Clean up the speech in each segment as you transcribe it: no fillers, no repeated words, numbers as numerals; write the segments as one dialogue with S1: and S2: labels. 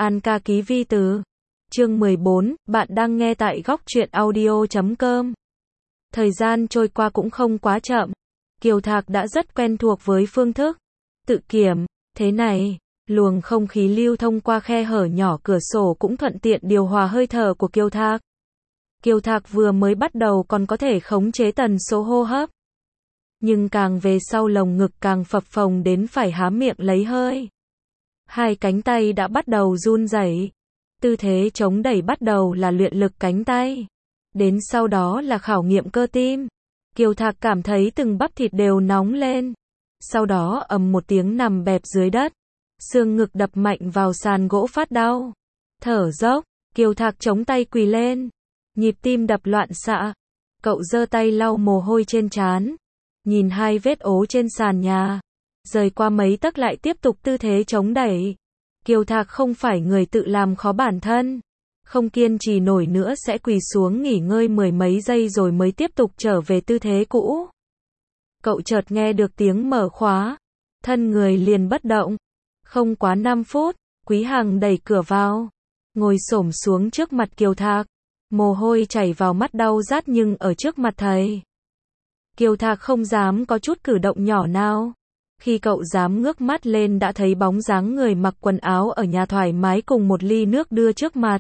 S1: An ca ký vi từ. Chương 14, bạn đang nghe tại góc truyện audio.com. Thời gian trôi qua cũng không quá chậm. Kiều Thạc đã rất quen thuộc với phương thức tự kiểm. Thế này, luồng không khí lưu thông qua khe hở nhỏ cửa sổ cũng thuận tiện điều hòa hơi thở của Kiều Thạc. Kiều Thạc vừa mới bắt đầu còn có thể khống chế tần số hô hấp. Nhưng càng về sau lồng ngực càng phập phồng đến phải há miệng lấy hơi. Hai cánh tay đã bắt đầu run rẩy. Tư thế chống đẩy bắt đầu là luyện lực cánh tay. Đến sau đó là khảo nghiệm cơ tim. Kiều Thạc cảm thấy từng bắp thịt đều nóng lên. Sau đó ầm một tiếng nằm bẹp dưới đất. Xương ngực đập mạnh vào sàn gỗ phát đau. Thở dốc, Kiều Thạc chống tay quỳ lên. Nhịp tim đập loạn xạ. Cậu giơ tay lau mồ hôi trên trán. Nhìn hai vết ố trên sàn nhà. Rời qua mấy tấc lại tiếp tục tư thế chống đẩy. Kiều Thạc không phải người tự làm khó bản thân. Không kiên trì nổi nữa sẽ quỳ xuống nghỉ ngơi mười mấy giây rồi mới tiếp tục trở về tư thế cũ. Cậu chợt nghe được tiếng mở khóa. Thân người liền bất động. Không quá 5 phút, Quý Hằng đẩy cửa vào. Ngồi xổm xuống trước mặt Kiều Thạc. Mồ hôi chảy vào mắt đau rát nhưng ở trước mặt thầy. Kiều Thạc không dám có chút cử động nhỏ nào. Khi cậu dám ngước mắt lên đã thấy bóng dáng người mặc quần áo ở nhà thoải mái cùng một ly nước đưa trước mặt.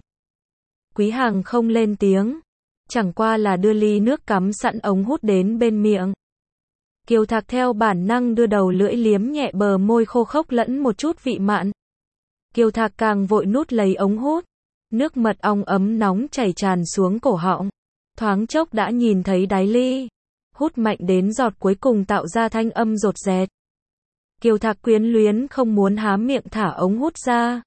S1: Quý Hằng không lên tiếng. Chẳng qua là đưa ly nước cắm sẵn ống hút đến bên miệng. Kiều Thạc theo bản năng đưa đầu lưỡi liếm nhẹ bờ môi khô khốc lẫn một chút vị mặn. Kiều Thạc càng vội nút lấy ống hút. Nước mật ong ấm nóng chảy tràn xuống cổ họng. Thoáng chốc đã nhìn thấy đáy ly. Hút mạnh đến giọt cuối cùng tạo ra thanh âm rột rẹt. Kiều Thạc quyến luyến không muốn há miệng thả ống hút ra.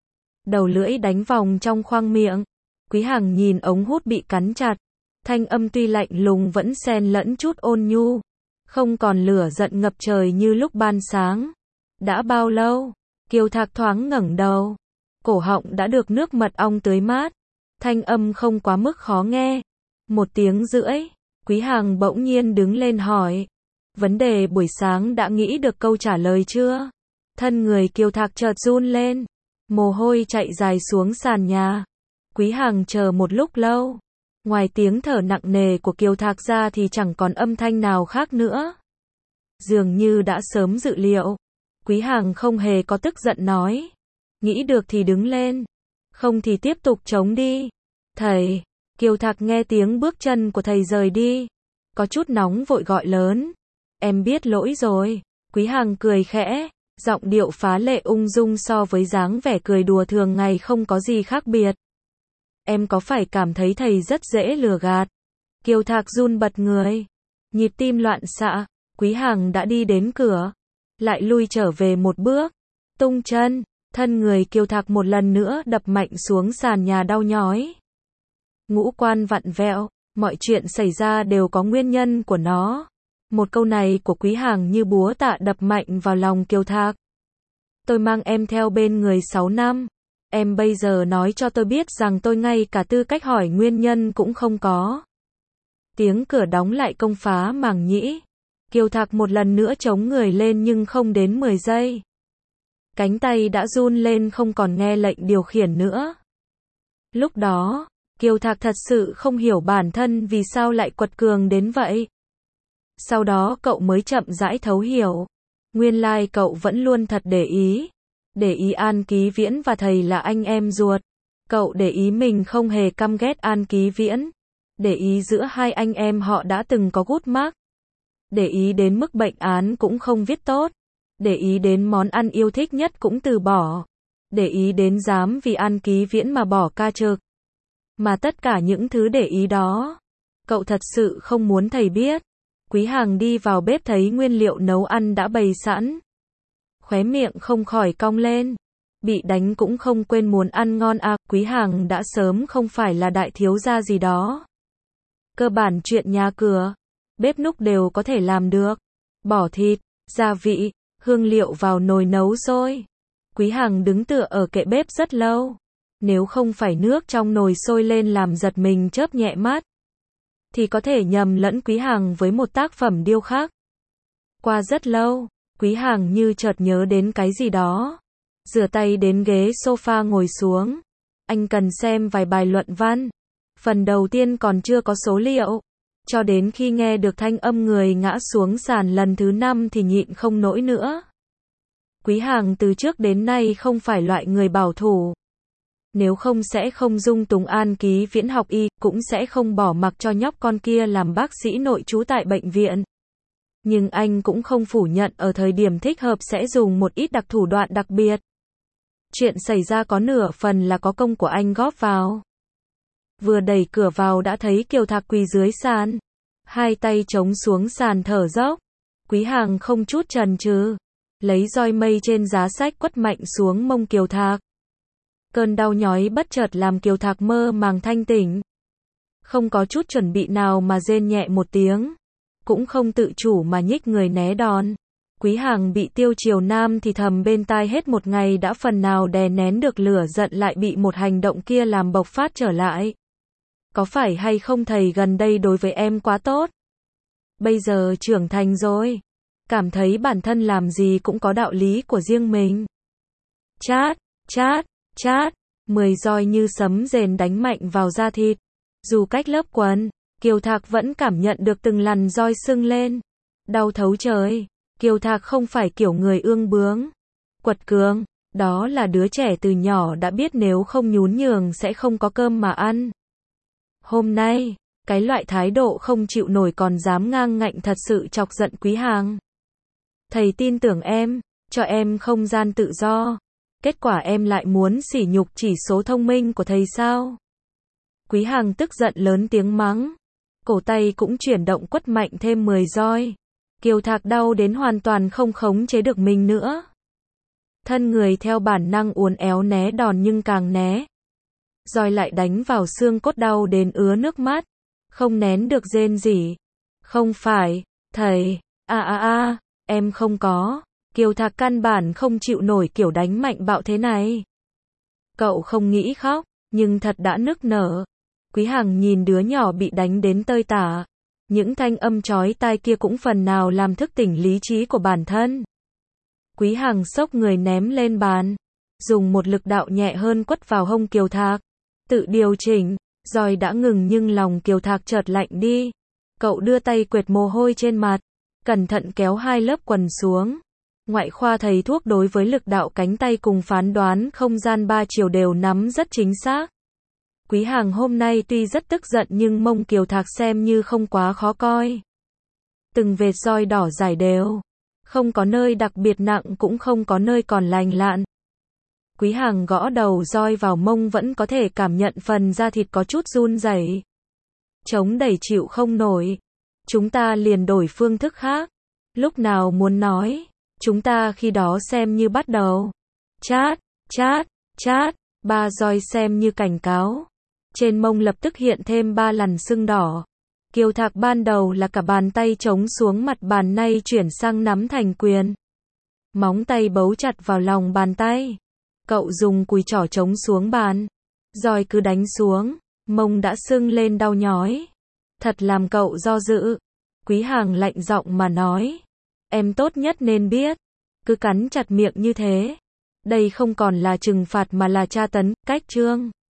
S1: Đầu lưỡi đánh vòng trong khoang miệng. Quý Hằng nhìn ống hút bị cắn chặt. Thanh âm tuy lạnh lùng vẫn xen lẫn chút ôn nhu. Không còn lửa giận ngập trời như lúc ban sáng. Đã bao lâu? Kiều Thạc thoáng ngẩng đầu. Cổ họng đã được nước mật ong tưới mát. Thanh âm không quá mức khó nghe. 1 tiếng rưỡi. Quý Hằng bỗng nhiên đứng lên hỏi. Vấn đề buổi sáng đã nghĩ được câu trả lời chưa? Thân người Kiều Thạc chợt run lên. Mồ hôi chạy dài xuống sàn nhà. Quý Hằng chờ một lúc lâu. Ngoài tiếng thở nặng nề của Kiều Thạc ra thì chẳng còn âm thanh nào khác nữa. Dường như đã sớm dự liệu. Quý Hằng không hề có tức giận nói. Nghĩ được thì đứng lên. Không thì tiếp tục chống đi. Thầy. Kiều Thạc nghe tiếng bước chân của thầy rời đi. Có chút nóng vội gọi lớn. Em biết lỗi rồi. Quý Hằng cười khẽ. Giọng điệu phá lệ ung dung so với dáng vẻ cười đùa thường ngày không có gì khác biệt. Em có phải cảm thấy thầy rất dễ lừa gạt? Kiều Thạc run bật người. Nhịp tim loạn xạ. Quý Hằng đã đi đến cửa. Lại lui trở về một bước. Tung chân. Thân người Kiều Thạc một lần nữa đập mạnh xuống sàn nhà đau nhói. Ngũ quan vặn vẹo. Mọi chuyện xảy ra đều có nguyên nhân của nó. Một câu này của Quý Hằng như búa tạ đập mạnh vào lòng Kiều Thạc. Tôi mang em theo bên người 6 năm. Em bây giờ nói cho tôi biết rằng tôi ngay cả tư cách hỏi nguyên nhân cũng không có. Tiếng cửa đóng lại công phá màng nhĩ. Kiều Thạc một lần nữa chống người lên nhưng không đến 10 giây. Cánh tay đã run lên không còn nghe lệnh điều khiển nữa. Lúc đó, Kiều Thạc thật sự không hiểu bản thân vì sao lại quật cường đến vậy. Sau đó cậu mới chậm rãi thấu hiểu. Nguyên lai cậu vẫn luôn thật để ý. Để ý An Ký Viễn và thầy là anh em ruột. Cậu để ý mình không hề căm ghét An Ký Viễn. Để ý giữa hai anh em họ đã từng có gút mắc. Để ý đến mức bệnh án cũng không viết tốt. Để ý đến món ăn yêu thích nhất cũng từ bỏ. Để ý đến dám vì An Ký Viễn mà bỏ ca trực. Mà tất cả những thứ để ý đó, cậu thật sự không muốn thầy biết. Quý Hằng đi vào bếp thấy nguyên liệu nấu ăn đã bày sẵn. Khóe miệng không khỏi cong lên. Bị đánh cũng không quên muốn ăn ngon à. Quý Hằng đã sớm không phải là đại thiếu gia gì đó. Cơ bản chuyện nhà cửa, bếp núc đều có thể làm được. Bỏ thịt, gia vị, hương liệu vào nồi nấu sôi. Quý Hằng đứng tựa ở kệ bếp rất lâu. Nếu không phải nước trong nồi sôi lên làm giật mình chớp nhẹ mắt, thì có thể nhầm lẫn Quý Hằng với một tác phẩm điêu khắc. Qua rất lâu, Quý Hằng như chợt nhớ đến cái gì đó. Rửa tay đến ghế sofa ngồi xuống. Anh cần xem vài bài luận văn. Phần đầu tiên còn chưa có số liệu. Cho đến khi nghe được thanh âm người ngã xuống sàn lần thứ 5 thì nhịn không nổi nữa. Quý Hàng từ trước đến nay không phải loại người bảo thủ. Nếu không sẽ không dung túng An Ký Viễn học y, cũng sẽ không bỏ mặc cho nhóc con kia làm bác sĩ nội trú tại bệnh viện. Nhưng anh cũng không phủ nhận ở thời điểm thích hợp sẽ dùng một ít thủ đoạn đặc biệt. Chuyện xảy ra có nửa phần là có công của anh góp vào. Vừa đẩy cửa vào đã thấy Kiều Thạc quỳ dưới sàn. Hai tay chống xuống sàn thở dốc. Quý Hàng không chút chần chừ, lấy roi mây trên giá sách quất mạnh xuống mông Kiều Thạc. Cơn đau nhói bất chợt làm Kiều Thạc mơ màng thanh tỉnh. Không có chút chuẩn bị nào mà rên nhẹ một tiếng. Cũng không tự chủ mà nhích người né đòn. Quý Hàng bị Tiêu Triều Nam thì thầm bên tai hết một ngày đã phần nào đè nén được lửa giận lại bị một hành động kia làm bộc phát trở lại. Có phải hay không thầy gần đây đối với em quá tốt? Bây giờ trưởng thành rồi. Cảm thấy bản thân làm gì cũng có đạo lý của riêng mình. Chát, chát, chát. 10 roi như sấm rền đánh mạnh vào da thịt. Dù cách lớp quần, Kiều Thạc vẫn cảm nhận được từng lằn roi sưng lên. Đau thấu trời. Kiều Thạc không phải kiểu người ương bướng, quật cường. Đó là đứa trẻ từ nhỏ đã biết nếu không nhún nhường sẽ không có cơm mà ăn. Hôm nay, cái loại thái độ không chịu nổi còn dám ngang ngạnh thật sự chọc giận Quý Hàng. Thầy tin tưởng em, cho em không gian tự do. Kết quả em lại muốn sỉ nhục chỉ số thông minh của thầy sao? Quý Hàng tức giận lớn tiếng mắng. Cổ tay cũng chuyển động quất mạnh thêm 10 roi. Kiều Thạc đau đến hoàn toàn không khống chế được mình nữa. Thân người theo bản năng uốn éo né đòn nhưng càng né. Roi lại đánh vào xương cốt đau đến ứa nước mắt. Không nén được rên rỉ. Không phải, thầy, em không có. Kiều Thạc căn bản không chịu nổi kiểu đánh mạnh bạo thế này. Cậu không nghĩ khóc, nhưng thật đã nức nở. Quý Hàng nhìn đứa nhỏ bị đánh đến tơi tả. Những thanh âm chói tai kia cũng phần nào làm thức tỉnh lý trí của bản thân. Quý Hàng xốc người ném lên bàn. Dùng một lực đạo nhẹ hơn quất vào hông Kiều Thạc. Tự điều chỉnh, roi đã ngừng nhưng lòng Kiều Thạc chợt lạnh đi. Cậu đưa tay quệt mồ hôi trên mặt. Cẩn thận kéo 2 lớp quần xuống. Ngoại khoa thầy thuốc đối với lực đạo cánh tay cùng phán đoán không gian 3 chiều đều nắm rất chính xác. Quý Hàng hôm nay tuy rất tức giận nhưng mông Kiều Thạc xem như không quá khó coi. Từng vệt roi đỏ rải đều. Không có nơi đặc biệt nặng cũng không có nơi còn lành lặn. Quý Hàng gõ đầu roi vào mông vẫn có thể cảm nhận phần da thịt có chút run rẩy. Chống đẩy chịu không nổi. Chúng ta liền đổi phương thức khác. Lúc nào muốn nói, chúng ta khi đó xem như bắt đầu. Chát, chát, chát. 3 roi xem như cảnh cáo. Trên mông lập tức hiện thêm 3 lằn sưng đỏ. Kiều Thạc ban đầu là cả bàn tay chống xuống mặt bàn nay chuyển sang nắm thành quyền. Móng tay bấu chặt vào lòng bàn tay. Cậu dùng cùi trỏ chống xuống bàn. Roi cứ đánh xuống. Mông đã sưng lên đau nhói. Thật làm cậu do dự. Quý Hàng lạnh giọng mà nói. Em tốt nhất nên biết. Cứ cắn chặt miệng như thế. Đây không còn là trừng phạt mà là tra tấn, cách chương.